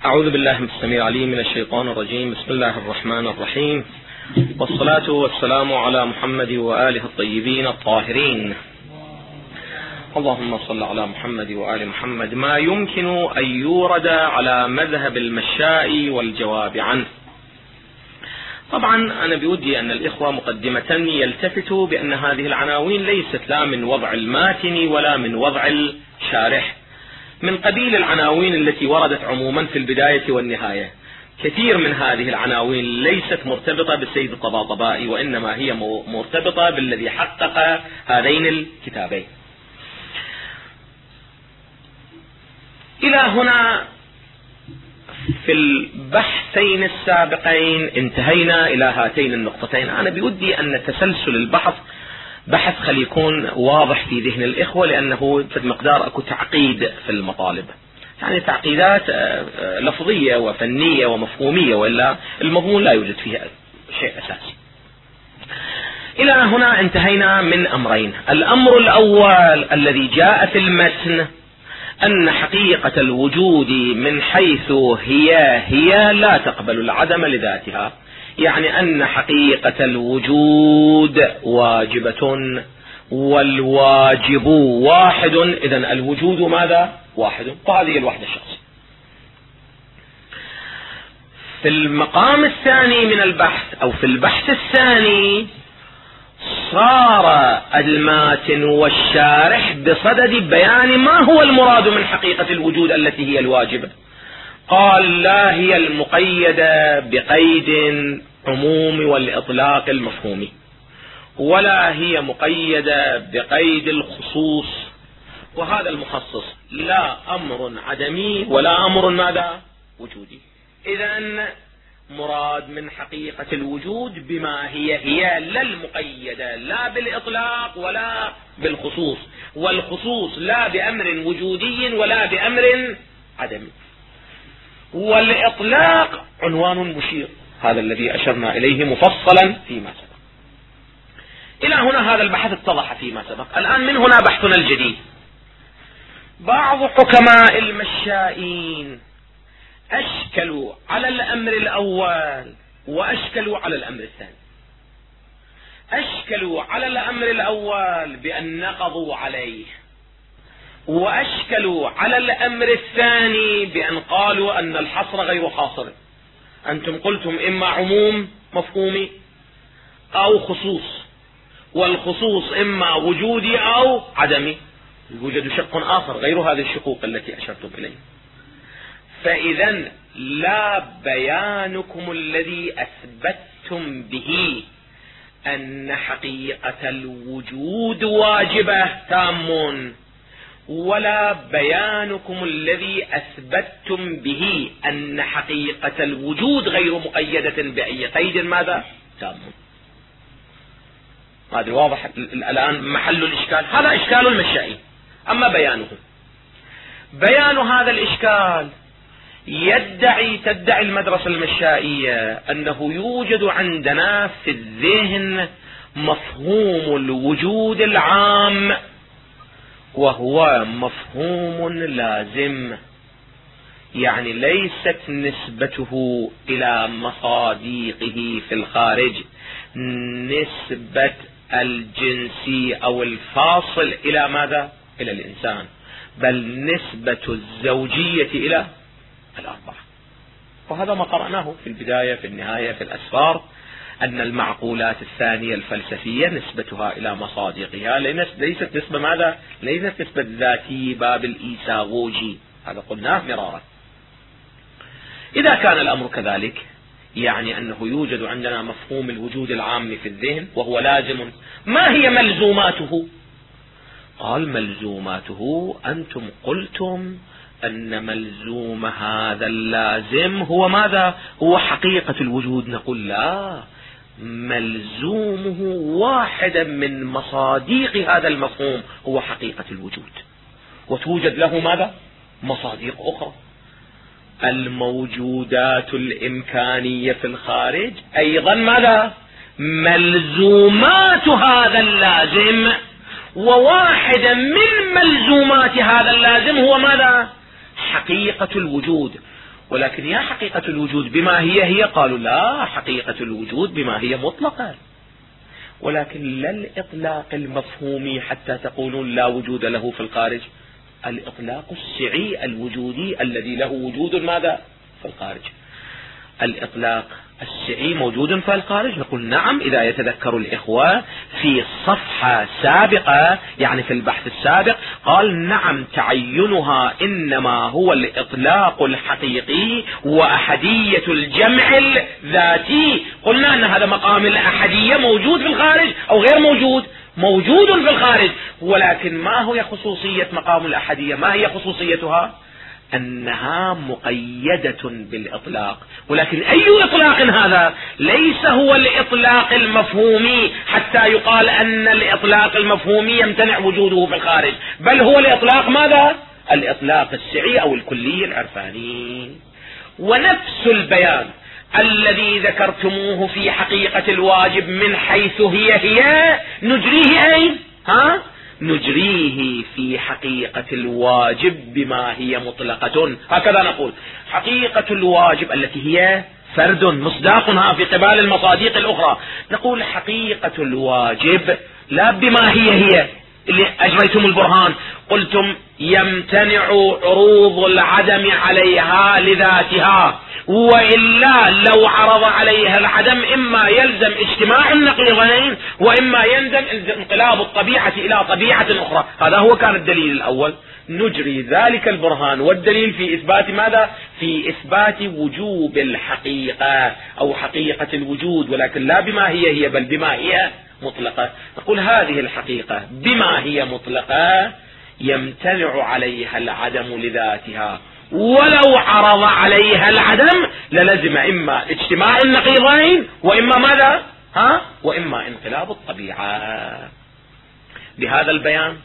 أعوذ بالله السميع العليم من الشيطان الرجيم. بسم الله الرحمن الرحيم، والصلاة والسلام على محمد وآله الطيبين الطاهرين. اللهم صل على محمد وآل محمد. ما يمكن أن يورد على مذهب المشاء والجواب عنه. طبعا أنا بودي أن الإخوة مقدمة يلتفتوا بأن هذه العناوين ليست لا من وضع الماتن ولا من وضع الشارح، من قبيل العناوين التي وردت عموما في البداية والنهاية. كثير من هذه العناوين ليست مرتبطة بالسيد الطباطبائي، وإنما هي مرتبطة بالذي حقق هذين الكتابين. إلى هنا في البحثين السابقين انتهينا إلى هاتين النقطتين. أنا بودي أن تسلسل البحث بحث خلي يكون واضح في ذهن الإخوة، لأنه في مقدار أكو تعقيد في المطالب، يعني تعقيدات لفظية وفنية ومفهومية، وإلا المضمون لا يوجد فيها شيء أساسي. إلى هنا انتهينا من أمرين. الأمر الأول الذي جاء في المتن أن حقيقة الوجود من حيث هي لا تقبل العدم لذاتها، يعني أن حقيقة الوجود واجبة والواجب واحد. إذن الوجود ماذا؟ واحد، وهذه الوحدة الشخصية. في المقام الثاني من البحث أو في البحث الثاني صار الماتن والشارح بصدد بيان ما هو المراد من حقيقة الوجود التي هي الواجبة. قال لا هي المقيدة بقيد عموم والإطلاق المفهومي، ولا هي مقيدة بقيد الخصوص، وهذا المخصص لا أمر عدمي ولا أمر ماذا؟ وجودي. إذن مراد من حقيقة الوجود بما هي لا المقيدة لا بالإطلاق ولا بالخصوص، والخصوص لا بأمر وجودي ولا بأمر عدمي، والإطلاق عنوان مشير، هذا الذي أشرنا إليه مفصلا فيما سبق. إلى هنا هذا البحث اتضح فيما سبق. الآن من هنا بحثنا الجديد. بعض حكماء المشائين أشكلوا على الأمر الأول وأشكلوا على الأمر الثاني. أشكلوا على الأمر الأول بأن نقضوا عليه، وأشكلوا على الأمر الثاني بأن قالوا أن الحصر غير حاصر. أنتم قلتم إما عموم مفهومي أو خصوص، والخصوص إما وجودي أو عدمي، يوجد شق آخر غير هذه الشقوق التي أشرتم إليه. فإذا لا بيانكم الذي أثبتتم به أن حقيقة الوجود واجبة تام، ولا بيانكم الذي أثبتتم به أن حقيقة الوجود غير مقيدة بأي قيد ماذا؟ تام. هذا واضح الآن محل الإشكال. هذا إشكال المشائي. أما بيان هذا الإشكال تدعي المدرسة المشائية أنه يوجد عندنا في الذهن مفهوم الوجود العام، وهو مفهوم لازم، يعني ليست نسبته إلى مصاديقه في الخارج نسبة الجنسي أو الفاصل إلى ماذا؟ إلى الإنسان، بل نسبة الزوجية إلى الأربعة. وهذا ما قرأناه في البداية في النهاية في الأسفار، أن المعقولات الثانية الفلسفية نسبتها إلى مصادقها ليست نسبة ماذا؟ ليست نسبة ذاتي باب الإيساغوجي، هذا قلناه مرارا. إذا كان الأمر كذلك، يعني أنه يوجد عندنا مفهوم الوجود العام في الذهن وهو لازم. ما هي ملزوماته؟ قال ملزوماته أنتم قلتم أن ملزوم هذا اللازم هو ماذا؟ هو حقيقة الوجود. نقول لا، ملزومه واحدا من مصاديق هذا المفهوم هو حقيقة الوجود، وتوجد له ماذا؟ مصاديق أخرى. الموجودات الإمكانية في الخارج أيضا ماذا؟ ملزومات هذا اللازم، وواحدا من ملزومات هذا اللازم هو ماذا؟ حقيقة الوجود. ولكن يا حقيقة الوجود بما هي قالوا لا، حقيقة الوجود بما هي مطلقة، ولكن لا الإطلاق المفهومي حتى تقولون لا وجود له في الخارج، الإطلاق السعي الوجودي الذي له وجود ماذا في الخارج. الإطلاق السعي موجود في الخارج، نقول نعم. إذا يتذكر الإخوة في صفحة سابقة، يعني في البحث السابق، قال نعم تعينها إنما هو الإطلاق الحقيقي وأحدية الجمع الذاتي. قلنا أن هذا مقام الأحدية موجود في الخارج أو غير موجود؟ موجود في الخارج، ولكن ما هي خصوصية مقام الأحدية؟ ما هي خصوصيتها؟ أنها مقيدة بالإطلاق. ولكن أي إطلاق هذا؟ ليس هو الإطلاق المفهومي حتى يقال أن الإطلاق المفهومي يمتنع وجوده في الخارج، بل هو الإطلاق ماذا؟ الإطلاق السعي أو الكلي العرفاني. ونفس البيان الذي ذكرتموه في حقيقة الواجب من حيث هي نجريه أين؟ نجريه في حقيقة الواجب بما هي مطلقة. هكذا نقول حقيقة الواجب التي هي فرد مصداقها في قبال المصادق الأخرى، نقول حقيقة الواجب لا بما هي اللي أجريتم البرهان، قلتم يمتنع عروض العدم عليها لذاتها، وإلا لو عرض عليها العدم إما يلزم اجتماع النقيضين وإما يلزم انقلاب الطبيعة إلى طبيعة أخرى. هذا هو كان الدليل الأول. نجري ذلك البرهان والدليل في إثبات ماذا؟ في إثبات وجوب الحقيقة أو حقيقة الوجود، ولكن لا بما هي بل بما هي مطلقة. نقول هذه الحقيقة بما هي مطلقة يمتنع عليها العدم لذاتها، ولو عرض عليها العدم للزم إما اجتماع النقيضين وإما ماذا؟ وإما انقلاب الطبيعة. بهذا البيان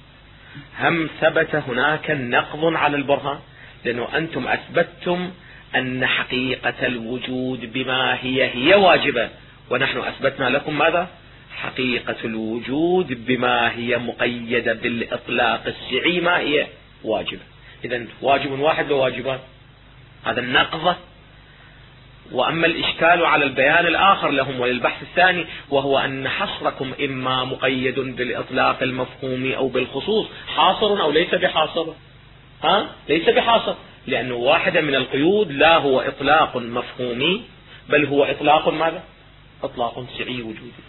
هم ثبت هناك نقض على البرهان، لأنه أنتم أثبتتم أن حقيقة الوجود بما هي واجبة، ونحن أثبتنا لكم ماذا؟ حقيقة الوجود بما هي مقيدة بالإطلاق السعي ما هي واجبة. إذن واجب واحد وواجبان، هذا النقض. وأما الإشكال على البيان الآخر لهم وللبحث الثاني، وهو أن حصركم إما مقيد بالإطلاق المفهومي أو بالخصوص، حاصر أو ليس بحاصر؟ ليس بحاصر، لأنه واحدة من القيود لا هو إطلاق مفهومي بل هو إطلاق ماذا؟ إطلاق سعي وجودي.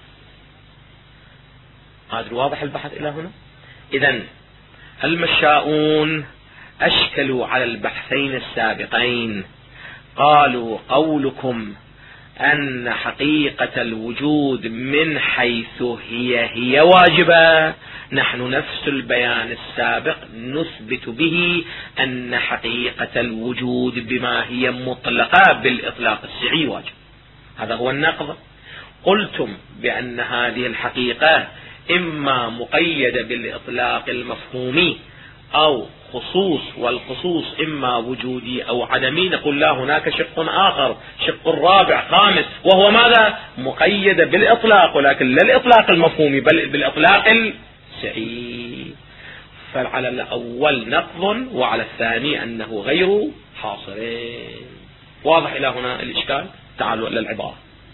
هذا واضح البحث إلى هنا. إذن المشاؤون أشكلوا على البحثين السابقين، قالوا قولكم أن حقيقة الوجود من حيث هي واجبة، نحن نفس البيان السابق نثبت به أن حقيقة الوجود بما هي مطلقة بالإطلاق السعي واجب. هذا هو النقض. قلتم بأن هذه الحقيقة إما مقيدة بالإطلاق المفهومي أو خصوص، والخصوص إما وجودي أو عدمي. نقول لا، هناك شق آخر، شق رابع خامس، وهو ماذا؟ مقيدة بالإطلاق، ولكن لا الإطلاق المفهومي بل بالإطلاق السعي. فعلى الأول نقض وعلى الثاني أنه غير حاصرين. واضح إلى هنا الإشكال؟ تعالوا إلى العبارة.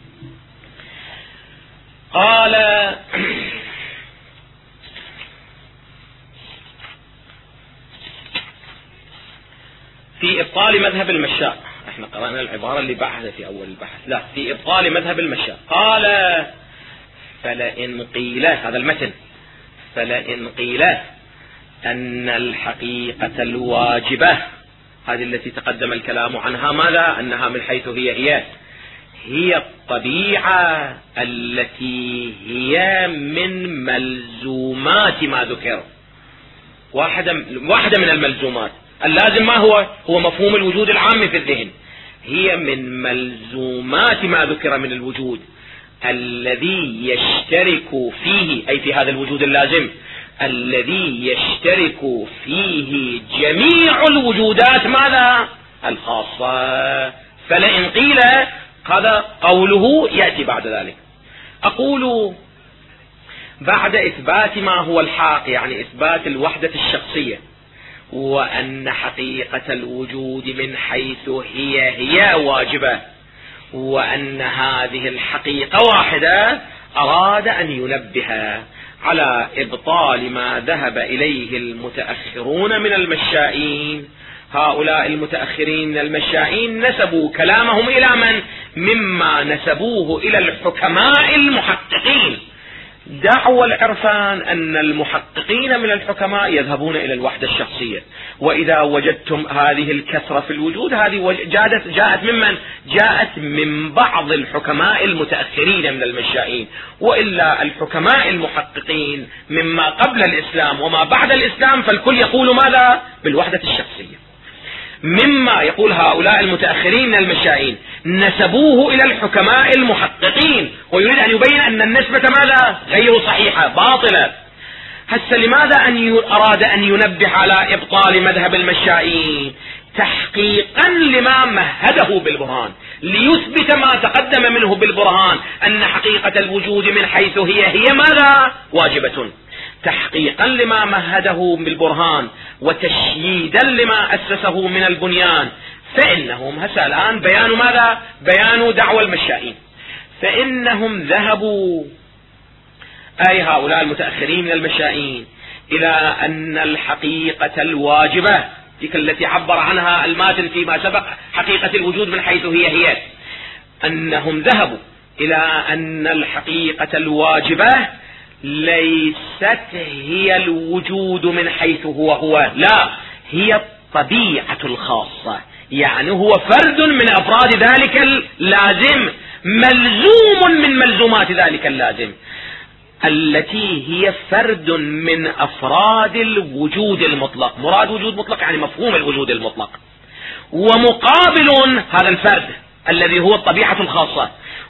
قال في إبطال مذهب المشاء، احنا قرأنا العبارة اللي بعدها في أول البحث، لا، في إبطال مذهب المشاء. قال فلئن قيل، هذا المتن، فلئن قيل أن الحقيقة الواجبة، هذه التي تقدم الكلام عنها، ماذا؟ أنها من حيث هي الطبيعة التي هي من ملزومات ما ذكر، واحدة من الملزومات. اللازم ما هو مفهوم الوجود العام في الذهن. هي من ملزومات ما ذكر من الوجود الذي يشترك فيه، أي في هذا الوجود اللازم الذي يشترك فيه جميع الوجودات ماذا؟ الخاصة. فلئن قيل، هذا قوله يأتي بعد ذلك. أقول بعد إثبات ما هو الحق، يعني إثبات الوحدة الشخصية وأن حقيقة الوجود من حيث هي واجبة، وأن هذه الحقيقة واحدة، أراد أن ينبه على إبطال ما ذهب إليه المتأخرون من المشائين. هؤلاء المتأخرين من المشائين نسبوا كلامهم إلى من؟ مما نسبوه إلى الحكماء المحققين. دعوى العرفان أن المحققين من الحكماء يذهبون إلى الوحدة الشخصية، وإذا وجدتم هذه الكثرة في الوجود، هذه جاءت ممن؟ جاءت من بعض الحكماء المتأخرين من المشائين، وإلا الحكماء المحققين مما قبل الإسلام وما بعد الإسلام فالكل يقول ماذا؟ بالوحدة الشخصية. مما يقول هؤلاء المتأخرين من المشائين نسبوه إلى الحكماء المحققين، ويريد أن يبين أن النسبة ماذا؟ غير صحيحة، باطلة. هسه لماذا أراد أن ينبه على إبطال مذهب المشائين؟ تحقيقا لما مهده بالبرهان، ليثبت ما تقدم منه بالبرهان أن حقيقة الوجود من حيث هي ماذا؟ واجبة. تحقيقا لما مهده بالبرهان وتشييدا لما أسسه من البنيان. فإنهم هسه الآن بيان ماذا؟ بيان دعوى المشائين. فإنهم ذهبوا، أي هؤلاء المتأخرين من المشائين، إلى أن الحقيقة الواجبة تلك التي عبر عنها الماتن فيما سبق، حقيقة الوجود من حيث هي، أنهم ذهبوا إلى أن الحقيقة الواجبة ليست هي الوجود من حيث هو، لا، هي الطبيعة الخاصة، يعني هو فرد من أفراد ذلك اللازم، ملزوم من ملزومات ذلك اللازم، التي هي فرد من أفراد الوجود المطلق. مراد وجود مطلق يعني مفهوم الوجود المطلق، ومقابل هذا الفرد الذي هو الطبيعة الخاصة،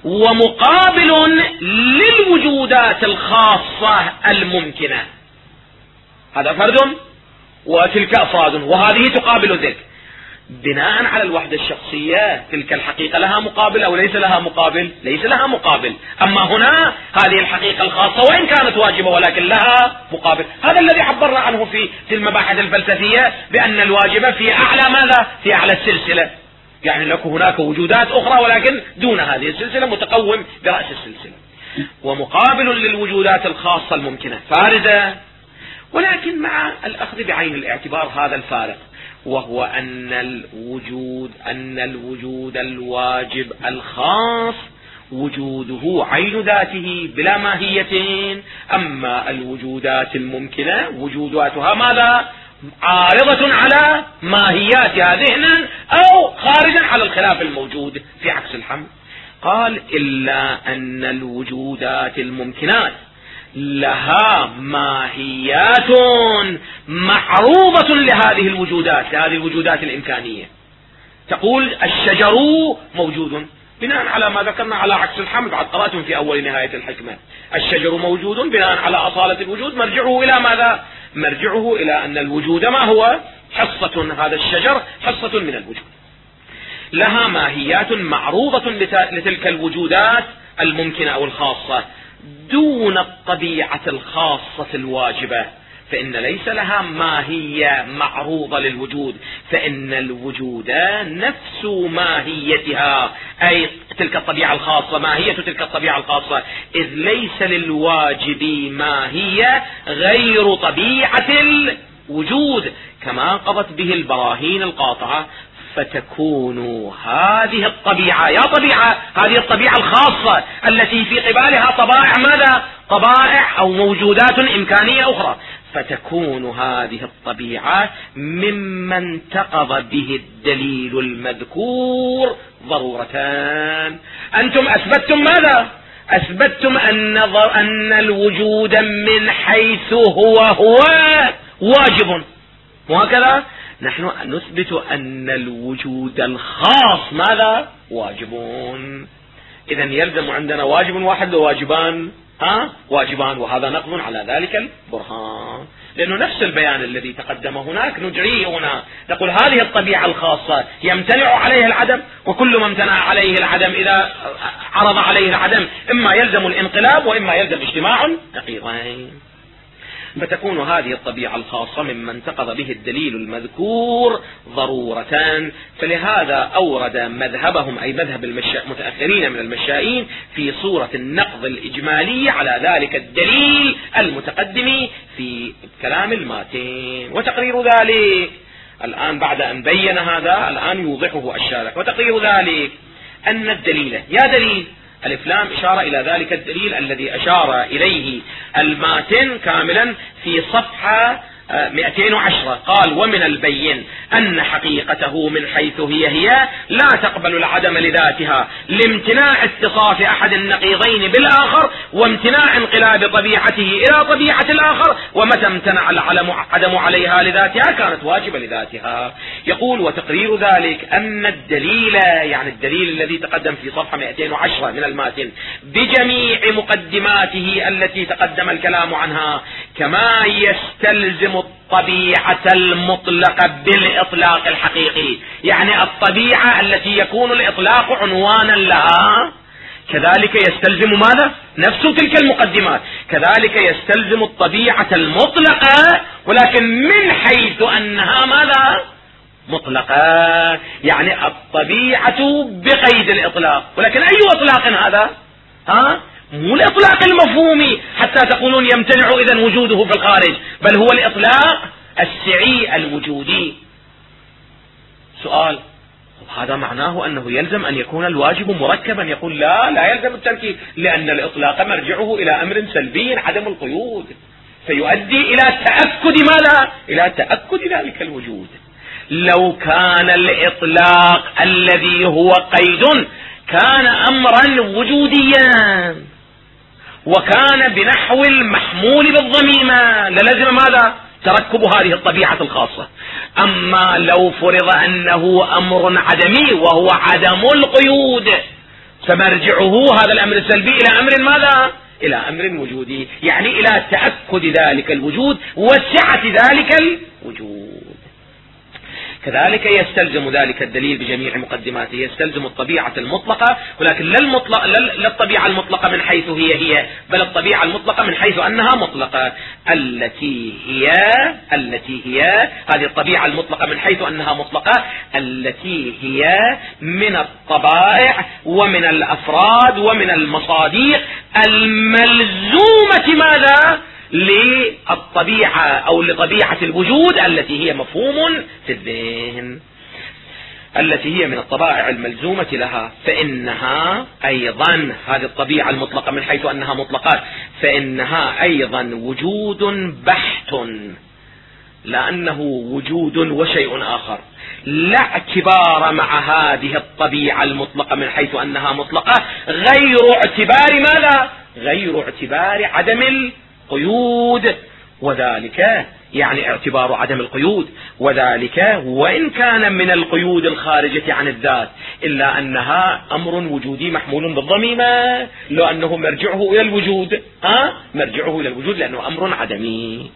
ومقابل للوجودات الخاصة الممكنة. هذا فرد وتلك أفراد، وهذه تقابل ذلك. بناء على الوحدة الشخصية تلك الحقيقة لها مقابل أو ليس لها مقابل؟ ليس لها مقابل. أما هنا هذه الحقيقة الخاصة وإن كانت واجبة ولكن لها مقابل. هذا الذي عبرنا عنه في المباحث الفلسفية بأن الواجبة في أعلى ماذا؟ في أعلى السلسلة، يعني لك هناك وجودات أخرى ولكن دون هذه السلسلة، متقوم برأس السلسلة، ومقابل للوجودات الخاصة الممكنة فارزة، ولكن مع الأخذ بعين الاعتبار هذا الفارق، وهو أن الوجود الواجب الخاص وجوده عين ذاته بلا ماهيتين، أما الوجودات الممكنة وجوداتها ماذا؟ عارضة على ماهياتها ذهنا أو خارجا على الخلاف الموجود في عكس الحمل. قال إلا أن الوجودات الممكنات لها ماهيات معروضة لهذه الوجودات الإمكانية. تقول الشجر موجود بناء على ما ذكرنا على عكس الحمل، قد قرأتم في أول نهاية الحكمة، الشجر موجود بناء على أصالة الوجود، مرجعه إلى ماذا؟ مرجعه إلى أن الوجود ما هو؟ حصة، هذا الشجر حصة من الوجود، لها ماهيات معروضة لتلك الوجودات الممكنة أو الخاصة دون الطبيعة الخاصة الواجبة، فإن ليس لها ماهية معروضة للوجود، فإن الوجود نفس ماهيتها، أي تلك الطبيعة الخاصة، ماهية تلك الطبيعة الخاصة، إذ ليس للواجب ماهية غير طبيعة الوجود، كما قضت به البراهين القاطعة. فتكون هذه الطبيعة، هذه الطبيعة الخاصة التي في قبالها طبائع ماذا؟ طبائع أو موجودات إمكانية أخرى، فتكون هذه الطبيعة مما انتقض به الدليل المذكور ضرورتان. أنتم أثبتتم ماذا؟ أثبتتم أن الوجود من حيث هو واجب، وهكذا نحن نثبت أن الوجود الخاص ماذا؟ واجبون. إذن يلزم عندنا واجب واحد وواجبان واجبان، وهذا نقض على ذلك البرهان، لأنه نفس البيان الذي تقدم هناك نجريه هنا، نقول هذه الطبيعة الخاصة يمتنع عليه العدم، وكل ما امتنع عليه العدم إذا عرض عليه العدم إما يلزم الانقلاب وإما يلزم اجتماع نقيضين. فتكون هذه الطبيعة الخاصة مما انتقض به الدليل المذكور ضرورة. فلهذا أورد مذهبهم أي مذهب المتأخرين من المشائين في صورة النقض الإجمالي على ذلك الدليل المتقدم في كلام الماتين. وتقرير ذلك الآن بعد أن بين هذا الآن يوضحه الشارح. وتقرير ذلك أن الدليل يا دليل الإفلام إشارة إلى ذلك الدليل الذي أشار إليه الماتن كاملا في صفحة 210. قال: ومن البين أن حقيقته من حيث هي لا تقبل العدم لذاتها لامتناع اتصاف أحد النقيضين بالآخر وامتناع انقلاب طبيعته إلى طبيعة الآخر، ومتى امتنع العدم عليها لذاتها كانت واجبة لذاتها. يقول: وتقرير ذلك أن الدليل يعني الدليل الذي تقدم في صفحة 210 من الماتن بجميع مقدماته التي تقدم الكلام عنها كما يستلزم الطبيعة المطلقة بالإطلاق الحقيقي، يعني الطبيعة التي يكون الإطلاق عنوانا لها كذلك يستلزم ماذا؟ نفس تلك المقدمات. كذلك يستلزم الطبيعة المطلقة ولكن من حيث أنها ماذا؟ مطلقة، يعني الطبيعة بقيد الإطلاق. ولكن أي إطلاق هذا؟ مو الإطلاق المفهومي حتى تقولون يمتنع إذن وجوده في الخارج، بل هو الإطلاق السعي الوجودي. سؤال: هذا معناه أنه يلزم أن يكون الواجب مركبا؟ يقول: لا يلزم التركيب، لأن الإطلاق مرجعه إلى أمر سلبي عدم القيود، فيؤدي إلى تأكد ماذا؟ إلى تأكد ذلك الوجود. لو كان الإطلاق الذي هو قيد كان أمرا وجوديا وكان بنحو المحمول بالضميمة للزم ماذا؟ تركب هذه الطبيعة الخاصة. أما لو فرض أنه أمر عدمي وهو عدم القيود فمرجعه هذا الأمر السلبي إلى أمر ماذا؟ إلى أمر وجودي، يعني إلى تأكد ذلك الوجود وسعة ذلك الوجود. كذلك يستلزم ذلك الدليل بجميع مقدماته يستلزم الطبيعة المطلقة، ولكن لا الطبيعة المطلقة من حيث هي بل الطبيعة المطلقة من حيث أنها مطلقة التي هي هذه الطبيعة المطلقة من حيث أنها مطلقة التي هي من الطبائع ومن الأفراد ومن المصادق الملزومة ماذا؟ للطبيعة أو لطبيعة الوجود التي هي مفهوم في الذهن، التي هي من الطبائع الملزومة لها. فإنها أيضا هذه الطبيعة المطلقة من حيث أنها مطلقات فإنها أيضا وجود بحت، لأنه وجود وشيء آخر، لا اعتبار مع هذه الطبيعة المطلقة من حيث أنها مطلقة غير اعتبار ماذا؟ غير اعتبار عدم القيود، وذلك يعني اعتبار عدم القيود، وذلك وإن كان من القيود الخارجة عن الذات إلا أنها أمر وجودي محمول بالضميمة، لو أنه مرجعه إلى الوجود مرجعه إلى الوجود لأنه أمر عدمي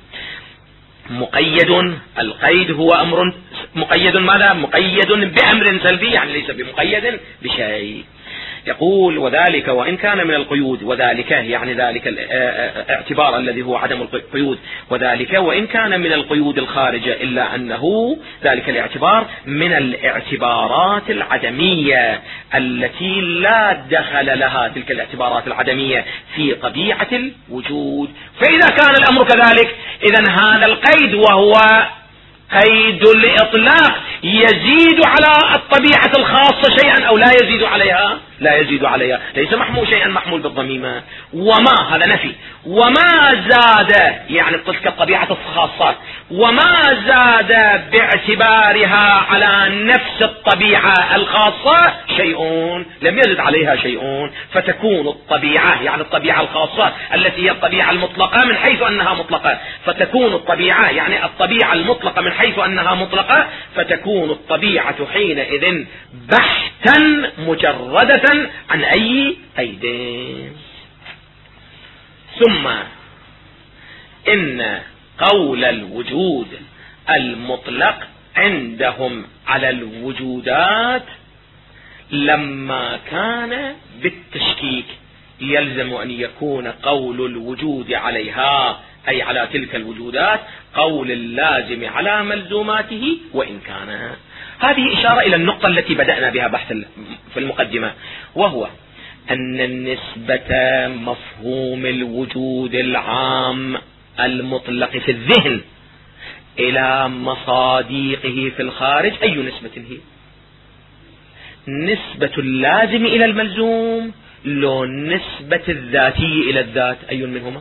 مقيد. القيد هو أمر مقيد ماذا؟ مقيد بأمر سلبي، يعني ليس بمقيد بشيء. يقول: وذلك وإن كان من القيود، وذلك يعني ذلك الاعتبار الذي هو عدم القيود، وذلك وإن كان من القيود الخارجة إلا أنه ذلك الاعتبار من الاعتبارات العدمية التي لا دخل لها تلك الاعتبارات العدمية في طبيعة الوجود. فإذا كان الأمر كذلك إذن هذا القيد وهو قيد الإطلاق يزيد على الطبيعة الخاصة شيئا أو لا يزيد عليها؟ لا يزيد عليها، ليس محمول شيئا محمول بالضميمة. وما هذا نفي، وما زاد يعني تلك الطبيعة الخاصة وما زاد باعتبارها على نفس الطبيعة الخاصة شيء لم يزد عليها شيء، فتكون الطبيعة يعني الطبيعة الخاصة التي هي الطبيعة المطلقة من حيث أنها مطلقة، فتكون الطبيعة يعني الطبيعة المطلقة من حيث أنها مطلقة، فتكون الطبيعة حينئذ بحتا مجردة عن أي أيدين. ثم إن قول الوجود المطلق عندهم على الوجودات لما كان بالتشكيك يلزم أن يكون قول الوجود عليها أي على تلك الوجودات قول اللازم على ملزوماته وإن كان. هذه إشارة إلى النقطة التي بدأنا بها بحث في المقدمة، وهو أن النسبة مفهوم الوجود العام المطلق في الذهن إلى مصاديقه في الخارج أي نسبة هي؟ نسبة اللازم إلى الملزوم لو نسبة الذاتي إلى الذات، أي منهما؟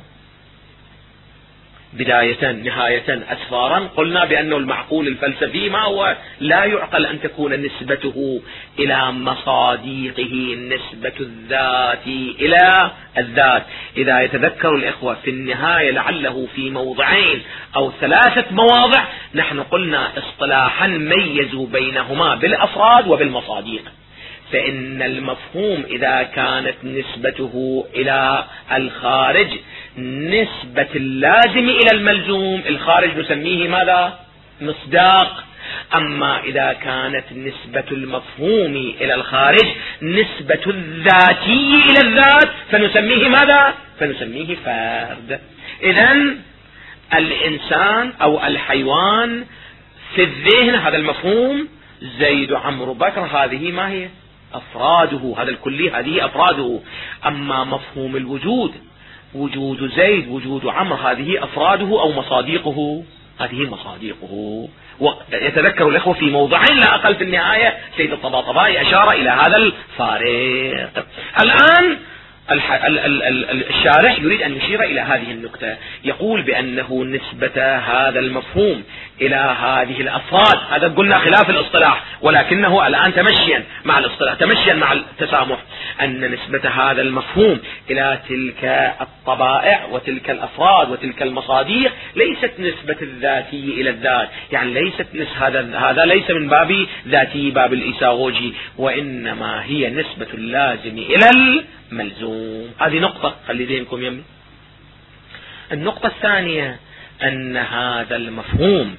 بداية نهاية أسفارا قلنا بأنه المعقول الفلسفي ما هو؟ لا يعقل أن تكون نسبته إلى مصاديقه نسبة الذات إلى الذات. إذا يتذكر الإخوة في النهاية لعله في موضعين أو 3 مواضع نحن قلنا اصطلاحا ميزوا بينهما بالأفراد وبالمصاديق. فإن المفهوم إذا كانت نسبته إلى الخارج نسبة اللازم إلى الملزوم، الخارج نسميه ماذا؟ مصداق. أما إذا كانت نسبة المفهوم إلى الخارج نسبة الذاتي إلى الذات فنسميه ماذا؟ فنسميه فرد. إذن الإنسان أو الحيوان في الذهن هذا المفهوم زيد عمرو بكر، هذه ما هي؟ أفراده، هذا الكلي هذه أفراده. أما مفهوم الوجود، وجود زيد وجود عمرو، هذه أفراده أو مصاديقه، هذه مصاديقه. ويتذكر الأخوة في موضعين لا أقل في النهاية سيد الطباطبائي أشار إلى هذا الفارق. الآن الشارح يريد أن يشير إلى هذه النقطة، يقول بأنه نسبة هذا المفهوم إلى هذه الأفراد، هذا قلنا خلاف الاصطلاح ولكنه الآن تمشيا مع الاصطلاح، تمشيا مع التسامح، أن نسبة هذا المفهوم إلى تلك الطبائع وتلك الأفراد وتلك المصاديق ليست نسبة الذاتي إلى الذات، يعني ليست هذا ليس من باب ذاتي باب الإيساغوجي، وإنما هي نسبة اللازم إلى الملزوم. هذه نقطة خلي ذهنكم يمي. النقطة الثانية أن هذا المفهوم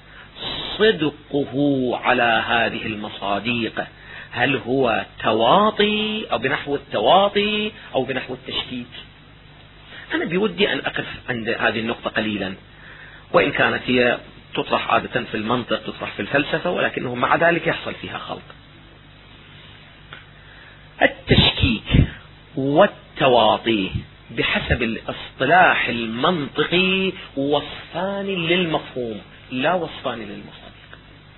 صدقه على هذه المصاديق هل هو تواطي أو بنحو التواطي أو بنحو التشكيك. أنا بودي أن أقف عند هذه النقطة قليلا، وإن كانت هي تطرح عادة في المنطق تطرح في الفلسفة، ولكنه مع ذلك يحصل فيها خلط. التشكيك والتواطي بحسب الاصطلاح المنطقي وصفان للمفهوم لا وصفان للمصادق.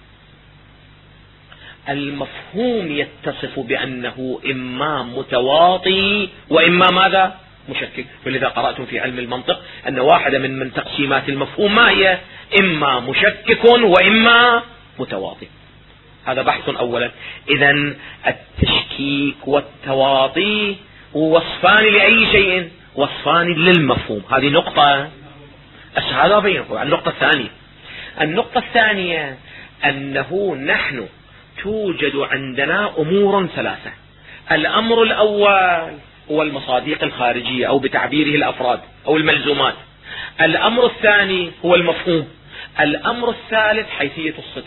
المفهوم يتصف بأنه إما متواطي وإما ماذا؟ مشكك. ولذا قرأتم في علم المنطق أن واحدة من تقسيمات المفهوم ما هي؟ إما مشكك وإما متواطي. هذا بحث أولا. إذن التشكيك والتواطي وصفان لأي شيء؟ وصفان للمفهوم. هذه نقطة هذا بينكم. النقطة الثانية أنه نحن توجد عندنا أمور 3. الأمر الأول هو المصاديق الخارجية أو بتعبيره الأفراد أو الملزومات. الأمر الثاني هو المفهوم. الأمر الثالث حيثية الصدق.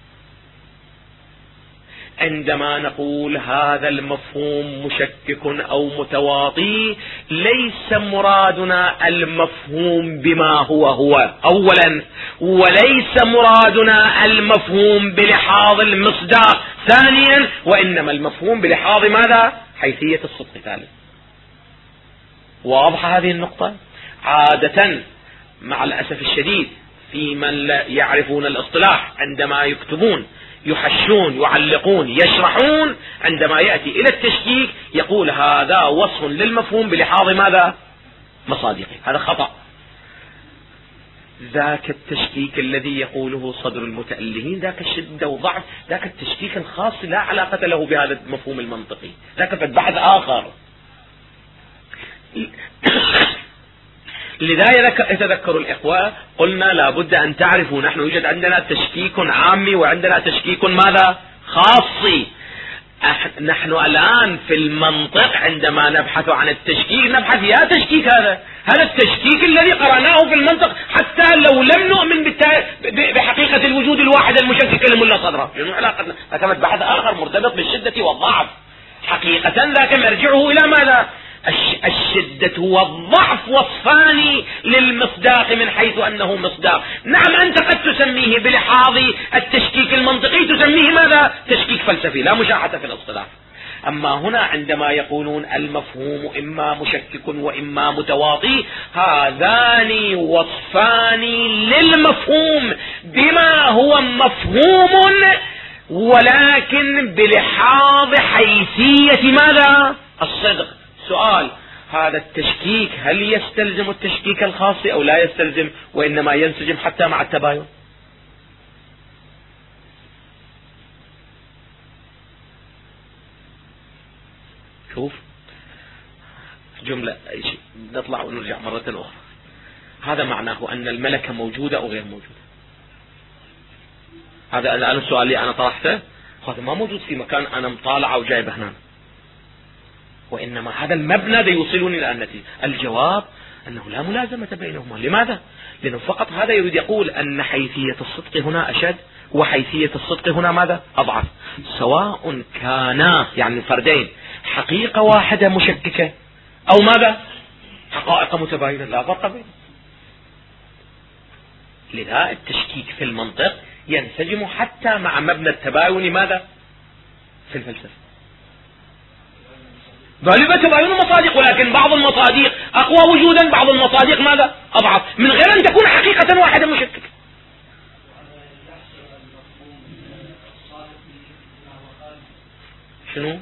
عندما نقول هذا المفهوم مشكك أو متواطي ليس مرادنا المفهوم بما هو أولا، وليس مرادنا المفهوم بلحاظ المصداق ثانيا، وإنما المفهوم بلحاظ ماذا؟ حيثية الصدق ثالث. واضحة هذه النقطة؟ عادة مع الأسف الشديد في من لا يعرفون الاصطلاح عندما يكتبون يحشون يعلقون يشرحون، عندما يأتي إلى التشكيك يقول هذا وصف للمفهوم بلحاظ ماذا؟ مصادقه. هذا خطأ. ذاك التشكيك الذي يقوله صدر المتألهين ذاك الشدة وضعف، ذاك التشكيك الخاص لا علاقة له بهذا المفهوم المنطقي، ذاك بحث آخر. لذا يتذكر الإخوة قلنا لابد أن تعرفوا نحن يوجد عندنا تشكيك عامي وعندنا تشكيك ماذا؟ خاصي. نحن الآن في المنطق عندما نبحث عن التشكيك نبحث يا تشكيك هذا التشكيك الذي قرأناه في المنطق حتى لو لم نؤمن بحقيقة الوجود الواحد المشكك لملا صدره، لأنه علاقتنا هذا بحث آخر مرتبط بالشدة والضعف. حقيقة ذاك مرجعه إلى ماذا؟ الشدة والضعف وصفان للمصداق من حيث أنه مصداق. نعم أنت قد تسميه بلحاظ التشكيك المنطقي تسميه ماذا؟ تشكيك فلسفي، لا مشاحة في الاصطلاح. أما هنا عندما يقولون المفهوم إما مشكك وإما متواطي، هذان وصفان للمفهوم بما هو مفهوم، ولكن بلحاظ حيثية ماذا؟ الصدق. سؤال: هذا التشكيك هل يستلزم التشكيك الخاص أو لا يستلزم، وإنما ينسجم حتى مع التباين؟ شوف جملة نطلع ونرجع مرة أخرى. هذا معناه أن الملكة موجودة أو غير موجودة؟ هذا الآن السؤال اللي أنا طرحته، هذا ما موجود في مكان أنا مطالعة وجايبه هنا، وإنما هذا المبنى ده يوصلني إلى النتيجة. الجواب أنه لا ملازمة بينهما. لماذا؟ لأنه فقط هذا يريد يقول أن حيثية الصدق هنا أشد وحيثية الصدق هنا ماذا؟ أضعف، سواء كانا يعني الفردين حقيقة واحدة مشككة أو ماذا؟ حقائق متباينة، لا فرق بينهم. لذا التشكيك في المنطق ينسجم حتى مع مبنى التباين ماذا؟ في الفلسفة. غالبا تباين مصادق، ولكن بعض المصادق أقوى وجودا، بعض المصادق ماذا؟ أضعف، من غير أن تكون حقيقة واحدة مشككة. شنو؟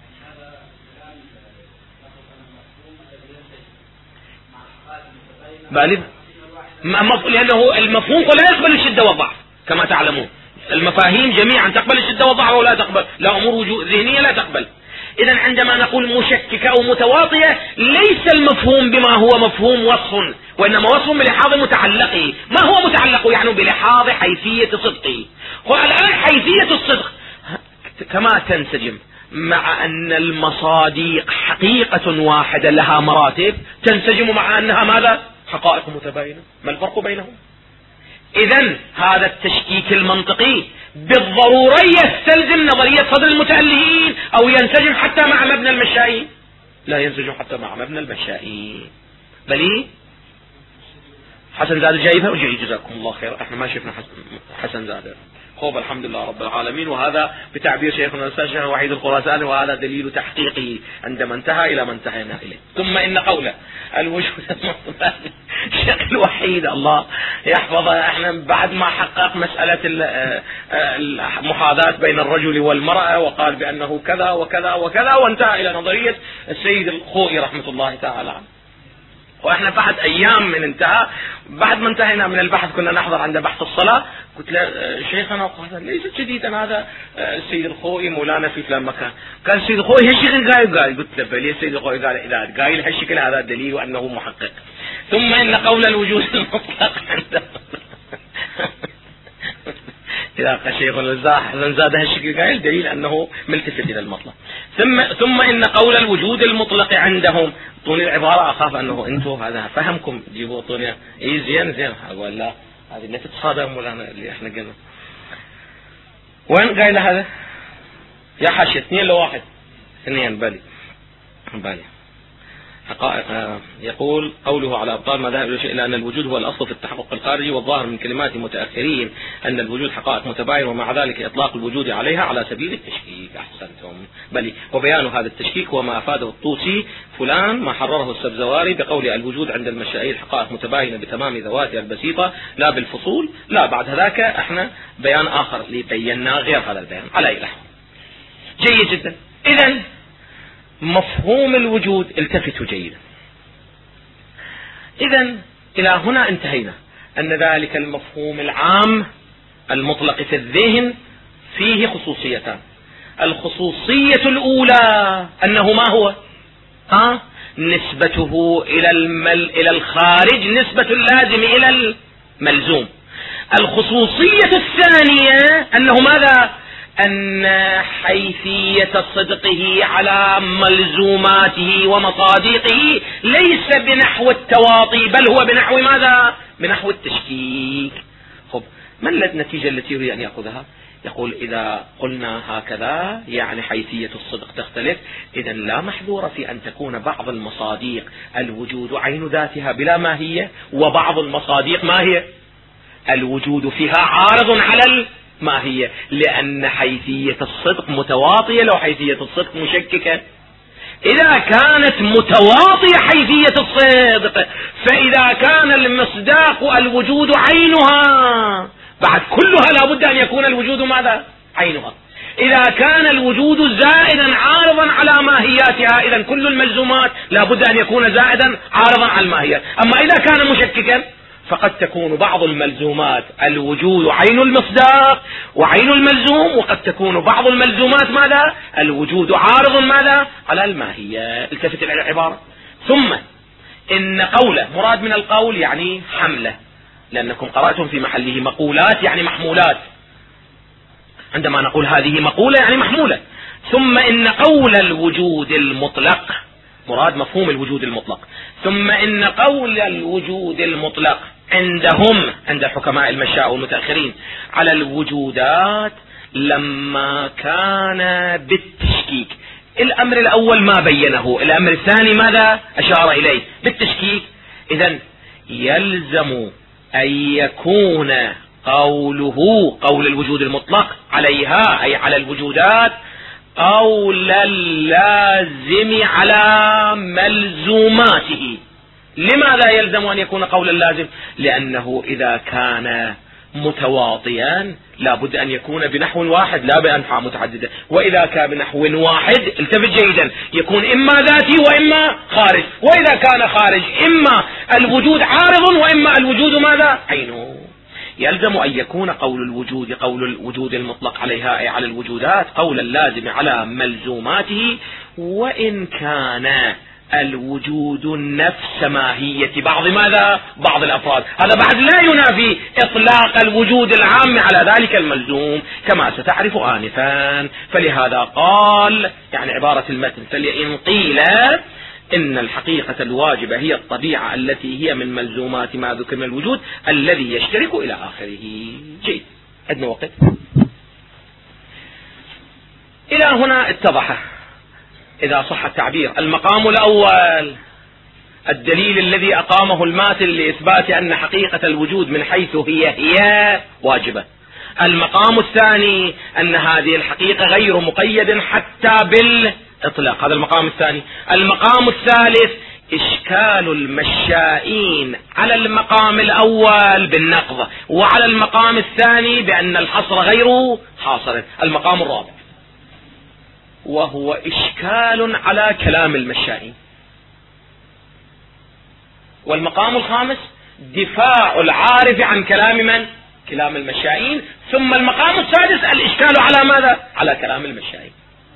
لأنه المفهوم لا يقبل الشدة والضعف كما تعلمون. المفاهيم جميعا تقبل الشدة والضعف ولا تقبل، لا أمور ذهنية لا تقبل. إذن عندما نقول مشككة أو متواطية، ليس المفهوم بما هو مفهوم وصف، وإنما وصف بلحاظ متعلقه. ما هو متعلقه؟ يعني بلحاظ حيثية صدقه. والآن حيثية الصدق كما تنسجم مع أن المصادق حقيقة واحدة لها مراتب، تنسجم مع أنها ماذا؟ حقائق متباينة. ما الفرق بينهم؟ إذن هذا التشكيك المنطقي بالضرورة يستلزم نظرية صدر المتألهين، أو ينسجم حتى مع مبنى المشائي؟ لا ينسجم حتى مع مبنى المشائي. بل حسن زاد جايبها وجاي، جزاكم الله خير. احنا ما شفنا حسن زاد. خوب الحمد لله رب العالمين. وهذا بتعبير شيخنا الأستاذ الشيخ وحيد الخراساني، وهذا دليل تحقيقه عندما انتهى إلى ما انتهينا إليه. ثم إن قوله الوجود المطلق الشيخ الوحيد الله يحفظه، احنا بعد ما حقق مسألة المحاذاة بين الرجل والمرأة وقال بأنه كذا وكذا وكذا، وانتهى إلى نظرية السيد الخوئي رحمة الله تعالى عنه. واحنا بعد ايام من انتهى، بعد ما انتهينا من البحث كنا نحضر عند بحث الصلاة، قلت له شيخنا وقال ليس جديدا هذا السيد الخوئي مولانا في فلان مكان. قال السيد الخوئي هالشكل قال، قلت له بلي السيد الخوئي قال اذا قايل هالشكل هذا دليل انه محقق. ثم ان قول الوجود المطلق عنده إذا الشيخ حسن زاد هالشكل قايل دليل أنه ملتفت إلى المطلق. ثم إن قول الوجود المطلق عندهم، طول العبارة أخاف أنه أنتم هذا فهمكم جيبوا طولها زين أقول لا هذه لا تتصادم ولا اللي احنا قلنا. وين قايل هذا؟ يا حاشية 2 لواحد 2 بالي حقائق. يقول قوله على أبطال مذاهب إلا أن الوجود هو الأصل في التحقق الخارجي، والظاهر من كلمات متأخرين أن الوجود حقائق متباين، ومع ذلك إطلاق الوجود عليها على سبيل التشكيك. أحسنتم. بل وبيان هذا التشكيك وما أفاده الطوسي فلان ما حرره السبزواري بقول الوجود عند المشائير حقائق متباينة بتمام ذواتها البسيطة لا بالفصول. لا بعد ذاك احنا بيان آخر اللي بينا غير هذا البيان على أي لحظة. جيد جدا. إذن مفهوم الوجود التفتوا جيدا. إذن إلى هنا انتهينا أن ذلك المفهوم العام المطلق في الذهن فيه خصوصيتان. الخصوصية الأولى أنه ما هو؟ نسبته إلى الخارج نسبة اللازم إلى الملزوم. الخصوصية الثانية أنه ماذا؟ أن حيثية صدقه على ملزوماته ومصادقه ليس بنحو التواطي، بل هو بنحو ماذا؟ بنحو التشكيك. خب ما النتيجة التي يريد أن يأخذها؟ يقول إذا قلنا هكذا يعني حيثية الصدق تختلف، إذا لا محذور في أن تكون بعض المصاديق الوجود عين ذاتها بلا ماهية، وبعض المصاديق ما هي الوجود فيها عارض على الماهية، لأن حيثية الصدق متواطية لو حيثية الصدق مشككة. إذا كانت متواطية حيثية الصدق، فإذا كان المصداق الوجود عينها بعد كلها لابد أن يكون الوجود ماذا؟ عينها. إذا كان الوجود زائدا عارضا على ماهياتها، إذا كل الملزومات لابد أن يكون زائدا عارضا على الماهيات. أما إذا كان مشككا فقد تكون بعض الملزومات الوجود عين المصداق وعين الملزوم، وقد تكون بعض الملزومات ماذا؟ الوجود عارض ماذا؟ على الماهية. التفت إلى العبارة. ثم إن قوله، مراد من القول يعني حمله، لأنكم قرأتم في محله مقولات يعني محمولات، عندما نقول هذه مقولة يعني محمولة. ثم إن قول الوجود المطلق، مراد مفهوم الوجود المطلق. ثم إن قول الوجود المطلق عندهم، عند حكماء المشاء والمتأخرين، على الوجودات لما كان بالتشكيك. الأمر الأول ما بينه، الأمر الثاني ماذا أشار إليه؟ بالتشكيك. إذن يلزم أن يكون قوله، قول الوجود المطلق عليها أي على الوجودات، قول اللازم على ملزوماته. لماذا يلزم أن يكون قول اللازم؟ لأنه إذا كان متواطيا لابد أن يكون بنحو واحد لا بأنحاء متعددة، وإذا كان بنحو واحد التفت جيدا يكون إما ذاتي وإما خارج، وإذا كان خارج إما الوجود عارض وإما الوجود ماذا؟ عينه. يلزم أن يكون قول الوجود، قول الوجود المطلق عليها أي على الوجودات، قول اللازم على ملزوماته، وإن كان الوجود نفس ماهية بعض ماذا؟ بعض الأفراد. هذا بعد لا ينافي إطلاق الوجود العام على ذلك الملزوم كما ستعرف آنفا. فلهذا قال يعني عبارة المتن، فلئن قيل إن الحقيقة الواجبة هي الطبيعة التي هي من ملزومات ما ذكر من الوجود الذي يشترك إلى آخره. جيد، عندنا وقت. إلى هنا اتضح إذا صح التعبير المقام الأول الدليل الذي أقامه الماتن لإثبات أن حقيقة الوجود من حيث هي واجبة. المقام الثاني أن هذه الحقيقة غير مقيد حتى بالإطلاق، هذا المقام الثاني. المقام الثالث إشكال المشائين على المقام الأول بالنقض، وعلى المقام الثاني بأن الحصر غير حاصر. المقام الرابع وهو إشكال على كلام المشائين. والمقام الخامس دفاع العارف عن كلام من؟ كلام المشائين. ثم المقام السادس الإشكال على ماذا؟ على كلام المشائين.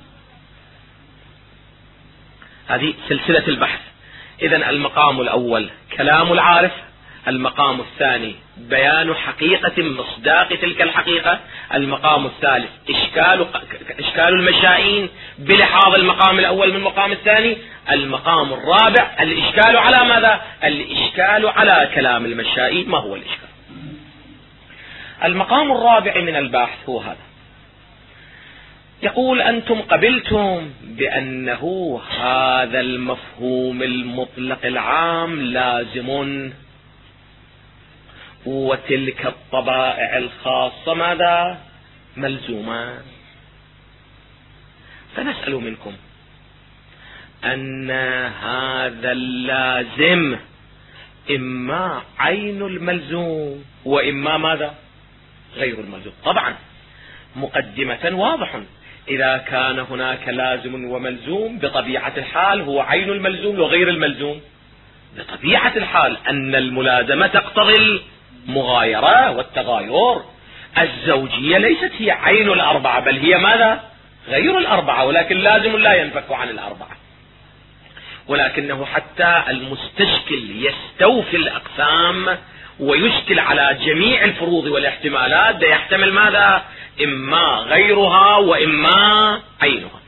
هذه سلسلة البحث. إذن المقام الأول كلام العارف، المقام الثاني بيان حقيقة مصداق تلك الحقيقة، المقام الثالث إشكال المشائين بلحاظ المقام الأول من المقام الثاني، المقام الرابع الإشكال على ماذا؟ الإشكال على كلام المشائين. ما هو الإشكال؟ المقام الرابع من البحث هو هذا، يقول أنتم قبلتم بأنه هذا المفهوم المطلق العام لازم، وتلك الطبائع الخاصة ماذا؟ ملزومة. فنسأل منكم أن هذا اللازم إما عين الملزوم وإما ماذا؟ غير الملزوم. طبعا مقدمة واضح، إذا كان هناك لازم وملزوم بطبيعة الحال هو عين الملزوم وغير الملزوم. بطبيعة الحال أن الملازمة تقتضي المغايرة والتغاير. الزوجية ليست هي عين الأربعة بل هي ماذا؟ غير الأربعة، ولكن لازم لا ينفك عن الأربعة، ولكنه حتى المستشكل يستوفي الأقسام ويشكل على جميع الفروض والاحتمالات، ده يحتمل ماذا؟ إما غيرها وإما عينها.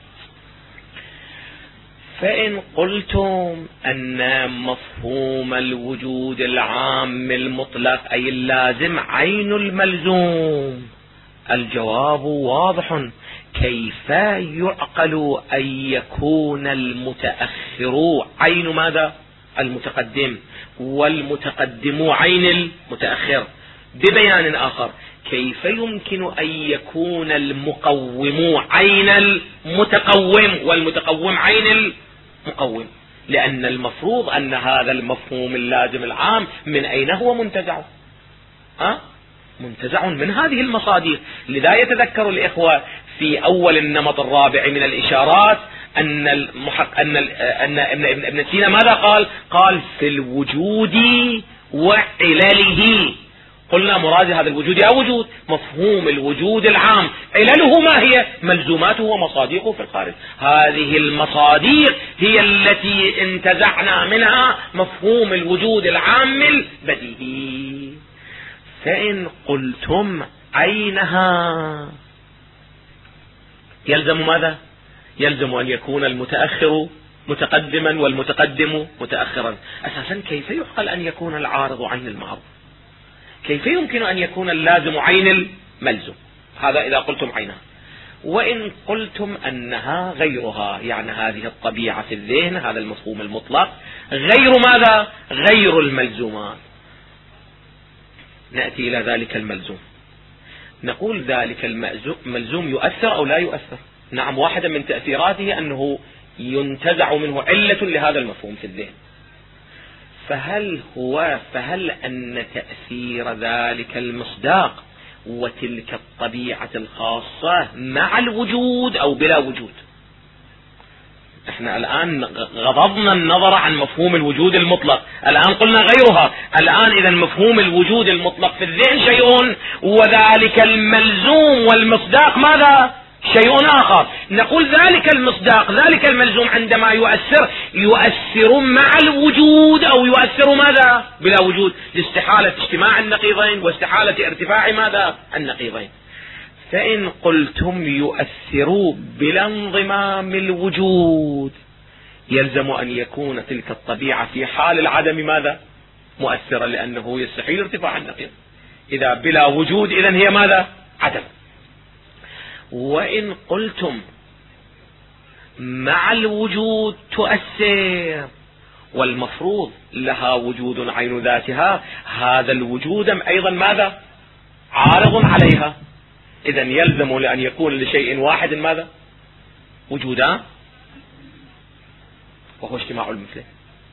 فإن قلتم أن مفهوم الوجود العام المطلق أي اللازم عين الملزوم، الجواب واضح. كيف يعقل أن يكون المتأخر عين ماذا؟ المتقدم، والمتقدم عين المتأخر. ببيان آخر، كيف يمكن أن يكون المقوم عين المتقوم والمتقوم عين المقوم؟ لأن المفروض أن هذا المفهوم اللازم العام من أين هو منتزع؟ منتزع من هذه المصادر. لذا يتذكر الإخوة في أول النمط الرابع من الإشارات أن ابن سينا ماذا قال في الوجود وعلله. قلنا مراد هذا الوجود أو وجود مفهوم الوجود العام، علله ما هي؟ ملزوماته ومصادقه في الخارج. هذه المصادق هي التي انتزعنا منها مفهوم الوجود العام البديهي. فإن قلتم عينها يلزم ماذا؟ يلزم أن يكون المتأخر متقدما والمتقدم متأخرا. أساسا كيف يعقل أن يكون العارض عين المعروف؟ كيف يمكن أن يكون اللازم عين الملزوم؟ هذا إذا قلتم عينها. وإن قلتم أنها غيرها، يعني هذه الطبيعة في الذهن، هذا المفهوم المطلق غير ماذا؟ غير الملزومات. نأتي إلى ذلك الملزوم، نقول ذلك الملزوم يؤثر أو لا يؤثر؟ نعم، واحدة من تأثيراته أنه ينتزع منه علة لهذا المفهوم في الذهن. فهل أن تأثير ذلك المصداق وتلك الطبيعة الخاصة مع الوجود أو بلا وجود؟ احنا الآن غضضنا النظر عن مفهوم الوجود المطلق، الآن قلنا غيرها. الآن إذا مفهوم الوجود المطلق في الذهن شيء، وذلك الملزوم والمصداق ماذا؟ شيء آخر. نقول ذلك المصداق ذلك الملزوم عندما يؤثر مع الوجود أو يؤثر ماذا؟ بلا وجود، لاستحالة اجتماع النقيضين واستحالة ارتفاع ماذا؟ النقيضين. فإن قلتم يؤثر بلا انضمام الوجود، يلزم أن يكون تلك الطبيعة في حال العدم ماذا؟ مؤثرة، لأنه يستحيل ارتفاع النقيض. إذا بلا وجود إذن هي ماذا؟ عدم. وإن قلتم مع الوجود تؤثر، والمفروض لها وجود عين ذاتها، هذا الوجود أيضا ماذا؟ عارض عليها. إذن يلزم لأن يكون لشيء واحد ماذا؟ وجودان، وهو اجتماع المثلين.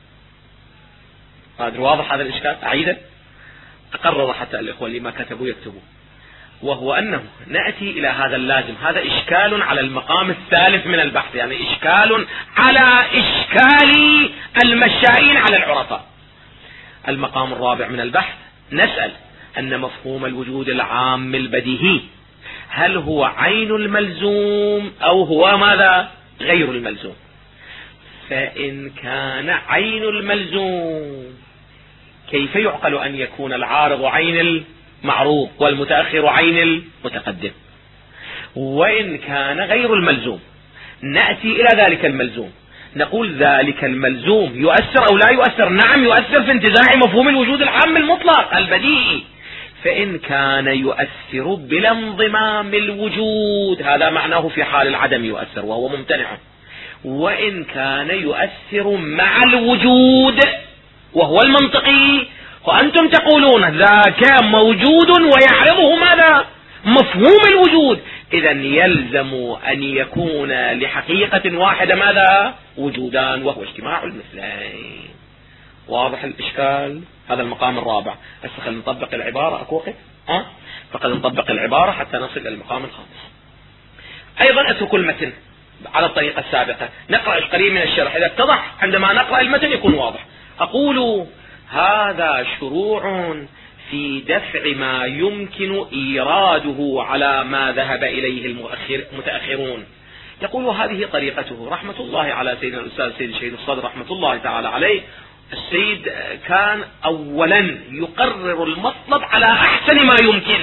هذا واضح هذا الإشكال؟ أعيده أقرر حتى الإخوة اللي ما كتبوا يكتبوا. وهو أنه نأتي إلى هذا اللازم، هذا إشكال على المقام الثالث من البحث، يعني إشكال على إشكال المشائين على العرفاء. المقام الرابع من البحث نسأل أن مفهوم الوجود العام البديهي هل هو عين الملزوم أو هو ماذا؟ غير الملزوم. فإن كان عين الملزوم، كيف يعقل أن يكون العارض عين المعروض والمتأخر عين المتقدم؟ وإن كان غير الملزوم، نأتي إلى ذلك الملزوم، نقول ذلك الملزوم يؤثر أو لا يؤثر؟ نعم يؤثر في انتزاع مفهوم الوجود العام المطلق البديهي. فإن كان يؤثر بلا انضمام الوجود، هذا معناه في حال العدم يؤثر وهو ممتنع. وإن كان يؤثر مع الوجود وهو المنطقي، وأنتم تقولون ذاك موجود ويعرضه ماذا؟ مفهوم الوجود. إذن يلزم أن يكون لحقيقة واحدة ماذا؟ وجودان، وهو اجتماع المثلين. واضح الإشكال؟ هذا المقام الرابع. بس خلينا نطبق العبارة. أكو وقت؟ فقد نطبق العبارة حتى نصل إلى المقام الخامس. أيضا اتركوا المتن على الطريقة السابقة، نقرأ قليل من الشرح، إذا اتضح عندما نقرأ المتن يكون واضح. أقول هذا شروع في دفع ما يمكن إيراده على ما ذهب إليه المتأخرون. يقول هذه طريقته، رحمة الله على سيدنا الأستاذ سيد الشهيد الصدر رحمة الله تعالى عليه. السيد كان أولا يقرر المطلب على أحسن ما يمكن،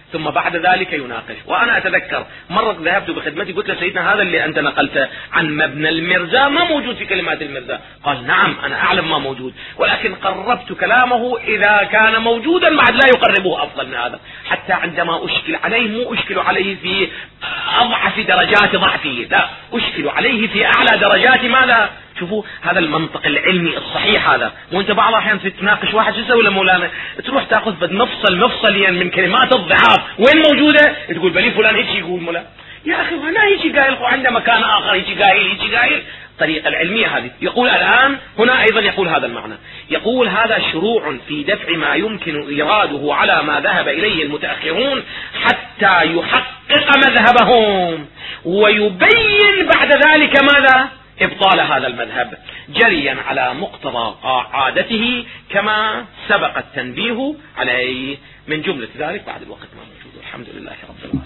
ثم بعد ذلك يناقش. وأنا أتذكر مرة ذهبت بخدمتي قلت لسيدنا هذا اللي أنت نقلته عن مبنى المرزا ما موجود في كلمات المرزا. قال نعم أنا أعلم ما موجود، ولكن قربت كلامه إذا كان موجودا بعد لا يقربه أفضل من هذا، حتى عندما أشكل عليه مو أشكل عليه في أضعف درجات ضعفه، لا أشكل عليه في أعلى درجات ماذا. شوفوا هذا المنطق العلمي الصحيح هذا. وانت بعض الاحيان تناقش واحد شو يسوي مولانا، تروح تاخذ بد مفصليا من كلمات الضعاف وين موجوده، تقول بلي فلان هيك يقول مولا يا اخي وانا هيك قايل عنده مكان اخر هيك قايل. الطريقه العلميه هذه. يقول الان هنا ايضا يقول هذا المعنى، يقول هذا شروع في دفع ما يمكن ايراده على ما ذهب اليه المتاخرون حتى يحقق مذهبهم ويبين بعد ذلك ماذا ابطال هذا المذهب جريا على مقتضى عادته كما سبق التنبيه عليه. من جملة ذلك بعد الوقت ما موجود. الحمد لله رب العالمين.